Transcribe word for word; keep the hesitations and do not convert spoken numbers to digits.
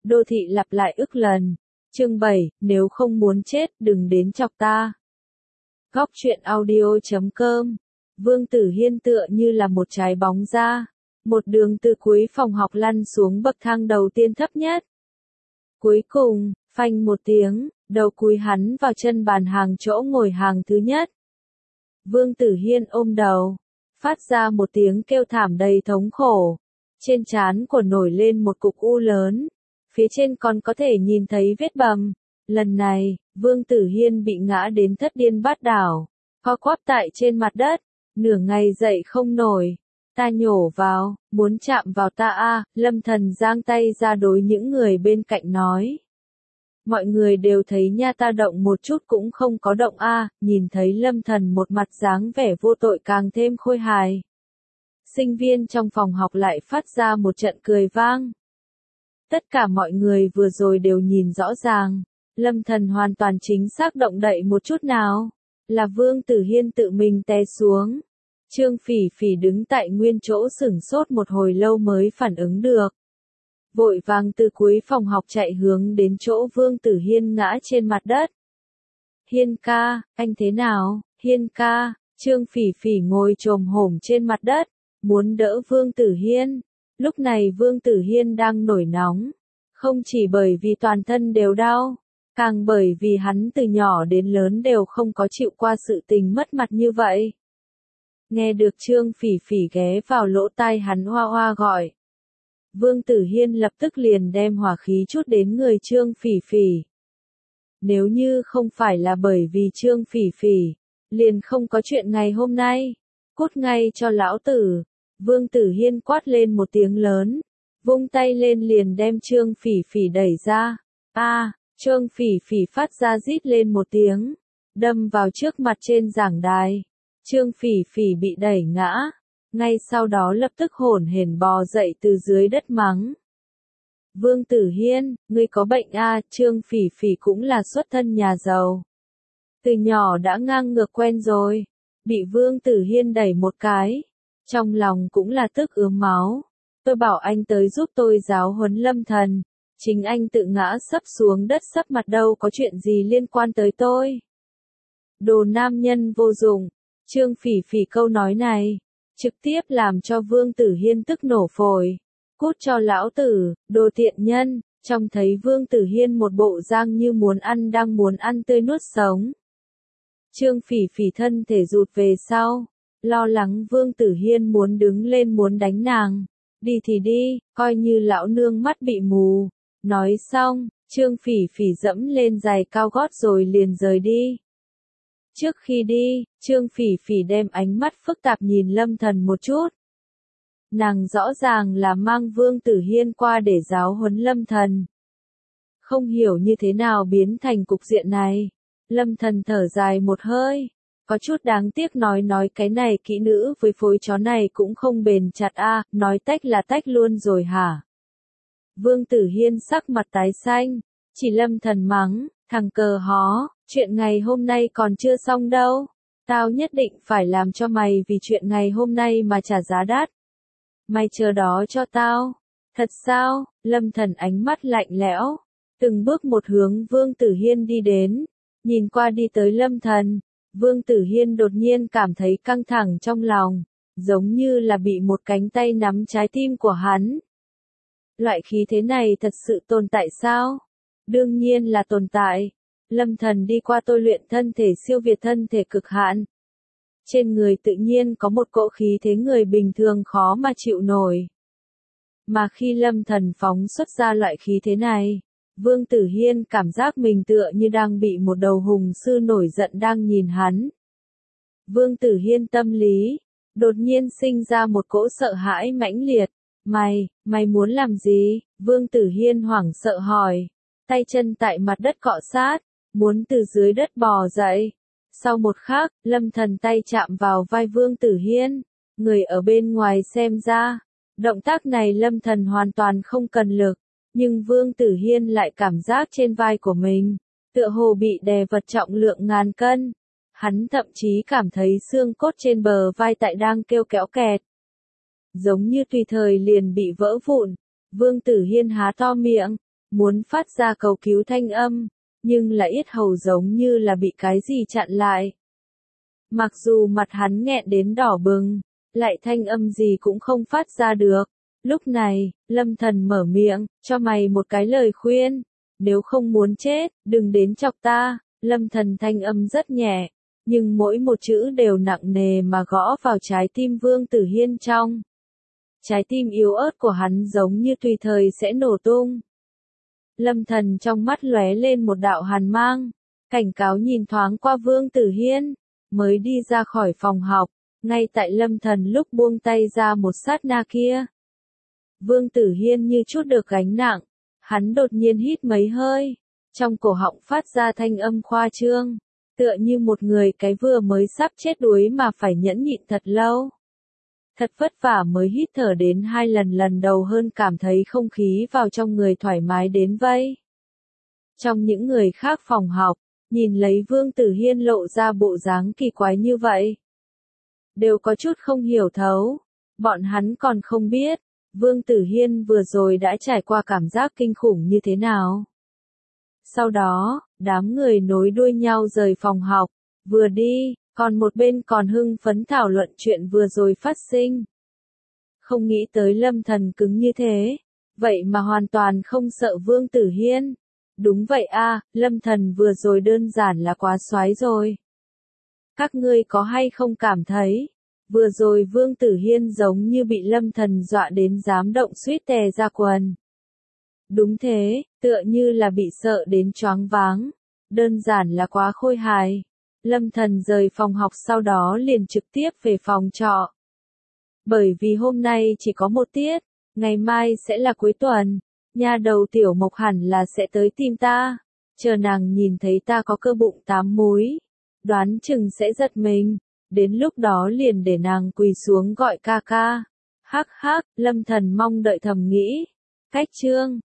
Đô thị lặp lại ức lần. Chương bảy, nếu không muốn chết, đừng đến chọc ta. Góc truyện audio chấm com. Vương Tử Hiên tựa như là một trái bóng ra. Một đường từ cuối phòng học lăn xuống bậc thang đầu tiên thấp nhất. Cuối cùng, phanh một tiếng, đầu cúi hắn vào chân bàn hàng chỗ ngồi hàng thứ nhất. Vương Tử Hiên ôm đầu, phát ra một tiếng kêu thảm đầy thống khổ. Trên trán của nổi lên một cục u lớn, phía trên còn có thể nhìn thấy vết bầm. Lần này, Vương Tử Hiên bị ngã đến thất điên bát đảo, co quắp tại trên mặt đất, nửa ngày dậy không nổi. Ta nhổ vào, muốn chạm vào ta a, à, Lâm Thần giang tay ra đối những người bên cạnh nói. Mọi người đều thấy nha, ta động một chút cũng không có động a, à, nhìn thấy Lâm Thần một mặt dáng vẻ vô tội càng thêm khôi hài. Sinh viên trong phòng học lại phát ra một trận cười vang. Tất cả mọi người vừa rồi đều nhìn rõ ràng, Lâm Thần hoàn toàn chính xác động đậy một chút nào, là Vương Tử Hiên tự mình té xuống. Trương Phỉ Phỉ đứng tại nguyên chỗ sửng sốt một hồi lâu mới phản ứng được. Vội vàng từ cuối phòng học chạy hướng đến chỗ Vương Tử Hiên ngã trên mặt đất. Hiên ca, anh thế nào? Hiên ca, Trương Phỉ Phỉ ngồi chồm hổm trên mặt đất, muốn đỡ Vương Tử Hiên. Lúc này Vương Tử Hiên đang nổi nóng, không chỉ bởi vì toàn thân đều đau, càng bởi vì hắn từ nhỏ đến lớn đều không có chịu qua sự tình mất mặt như vậy. Nghe được Trương Phỉ Phỉ ghé vào lỗ tai hắn hoa hoa gọi. Vương Tử Hiên lập tức liền đem hỏa khí chút đến người Trương Phỉ Phỉ. Nếu như không phải là bởi vì Trương Phỉ Phỉ, liền không có chuyện ngày hôm nay. Cút ngay cho lão tử. Vương Tử Hiên quát lên một tiếng lớn, vung tay lên liền đem Trương Phỉ Phỉ đẩy ra. A, à, Trương Phỉ Phỉ phát ra rít lên một tiếng, đâm vào trước mặt trên giảng đài. Trương Phỉ Phỉ bị đẩy ngã, ngay sau đó lập tức hổn hển bò dậy từ dưới đất mắng. Vương Tử Hiên, ngươi có bệnh a? À, Trương Phỉ Phỉ cũng là xuất thân nhà giàu. Từ nhỏ đã ngang ngược quen rồi, bị Vương Tử Hiên đẩy một cái, trong lòng cũng là tức ướm máu. Tôi bảo anh tới giúp tôi giáo huấn Lâm Thần, chính anh tự ngã sấp xuống đất sấp mặt đâu có chuyện gì liên quan tới tôi. Đồ nam nhân vô dụng. Trương Phỉ Phỉ câu nói này, trực tiếp làm cho Vương Tử Hiên tức nổ phổi. Cút cho lão tử, đồ tiện nhân, trông thấy Vương Tử Hiên một bộ dáng như muốn ăn đang muốn ăn tươi nuốt sống. Trương Phỉ Phỉ thân thể rụt về sau, lo lắng Vương Tử Hiên muốn đứng lên muốn đánh nàng. Đi thì đi, coi như lão nương mắt bị mù. Nói xong, Trương Phỉ Phỉ dẫm lên giày cao gót rồi liền rời đi. Trước khi đi, Trương Phỉ Phỉ đem ánh mắt phức tạp nhìn Lâm Thần một chút. Nàng rõ ràng là mang Vương Tử Hiên qua để giáo huấn Lâm Thần. Không hiểu như thế nào biến thành cục diện này. Lâm Thần thở dài một hơi, có chút đáng tiếc nói nói cái này kỹ nữ với phối chó này cũng không bền chặt a, à, nói tách là tách luôn rồi hả? Vương Tử Hiên sắc mặt tái xanh, chỉ Lâm Thần mắng, thằng cờ hó, chuyện ngày hôm nay còn chưa xong đâu. Tao nhất định phải làm cho mày vì chuyện ngày hôm nay mà trả giá đắt. Mày chờ đó cho tao. Thật sao? Lâm Thần ánh mắt lạnh lẽo, từng bước một hướng Vương Tử Hiên đi đến, nhìn qua đi tới Lâm Thần. Vương Tử Hiên đột nhiên cảm thấy căng thẳng trong lòng, giống như là bị một cánh tay nắm trái tim của hắn. Loại khí thế này thật sự tồn tại sao? Đương nhiên là tồn tại. Lâm Thần đi qua tôi luyện thân thể siêu việt thân thể cực hạn. Trên người tự nhiên có một cỗ khí thế người bình thường khó mà chịu nổi. Mà khi Lâm Thần phóng xuất ra loại khí thế này, Vương Tử Hiên cảm giác mình tựa như đang bị một đầu hùng sư nổi giận đang nhìn hắn. Vương Tử Hiên tâm lý, đột nhiên sinh ra một cỗ sợ hãi mãnh liệt. Mày, mày muốn làm gì? Vương Tử Hiên hoảng sợ hỏi, tay chân tại mặt đất cọ sát, muốn từ dưới đất bò dậy. Sau một khắc, Lâm Thần tay chạm vào vai Vương Tử Hiên, người ở bên ngoài xem ra, động tác này Lâm Thần hoàn toàn không cần lực. Nhưng Vương Tử Hiên lại cảm giác trên vai của mình, tựa hồ bị đè vật trọng lượng ngàn cân. Hắn thậm chí cảm thấy xương cốt trên bờ vai tại đang kêu kéo kẹt. Giống như tùy thời liền bị vỡ vụn. Vương Tử Hiên há to miệng, muốn phát ra cầu cứu thanh âm, nhưng là yết hầu giống như là bị cái gì chặn lại. Mặc dù mặt hắn nghẹn đến đỏ bừng, lại thanh âm gì cũng không phát ra được. Lúc này, Lâm Thần mở miệng, cho mày một cái lời khuyên, nếu không muốn chết, đừng đến chọc ta. Lâm Thần thanh âm rất nhẹ, nhưng mỗi một chữ đều nặng nề mà gõ vào trái tim Vương Tử Hiên trong. Trái tim yếu ớt của hắn giống như tùy thời sẽ nổ tung. Lâm Thần trong mắt lóe lên một đạo hàn mang, cảnh cáo nhìn thoáng qua Vương Tử Hiên, mới đi ra khỏi phòng học, ngay tại Lâm Thần lúc buông tay ra một sát na kia. Vương Tử Hiên như chút được gánh nặng, hắn đột nhiên hít mấy hơi, trong cổ họng phát ra thanh âm khoa trương, tựa như một người cái vừa mới sắp chết đuối mà phải nhẫn nhịn thật lâu. Thật vất vả mới hít thở đến hai lần lần đầu hơn cảm thấy không khí vào trong người thoải mái đến vây. Trong những người khác phòng học, nhìn lấy Vương Tử Hiên lộ ra bộ dáng kỳ quái như vậy, đều có chút không hiểu thấu, bọn hắn còn không biết, Vương Tử Hiên vừa rồi đã trải qua cảm giác kinh khủng như thế nào. Sau đó, đám người nối đuôi nhau rời phòng học, vừa đi, còn một bên còn hưng phấn thảo luận chuyện vừa rồi phát sinh. Không nghĩ tới Lâm Thần cứng như thế, vậy mà hoàn toàn không sợ Vương Tử Hiên. Đúng vậy a, Lâm Thần vừa rồi đơn giản là quá xoái rồi. Các ngươi có hay không cảm thấy, vừa rồi Vương Tử Hiên giống như bị Lâm Thần dọa đến dám động suýt tè ra quần. Đúng thế, tựa như là bị sợ đến choáng váng, đơn giản là quá khôi hài. Lâm Thần rời phòng học sau đó liền trực tiếp về phòng trọ. Bởi vì hôm nay chỉ có một tiết, ngày mai sẽ là cuối tuần, nha đầu Tiểu Mộc hẳn là sẽ tới tìm ta, chờ nàng nhìn thấy ta có cơ bụng tám múi, đoán chừng sẽ giật mình, đến lúc đó liền để nàng quỳ xuống gọi ca ca. Hắc hắc, Lâm Thần mong đợi thầm nghĩ. Cách chương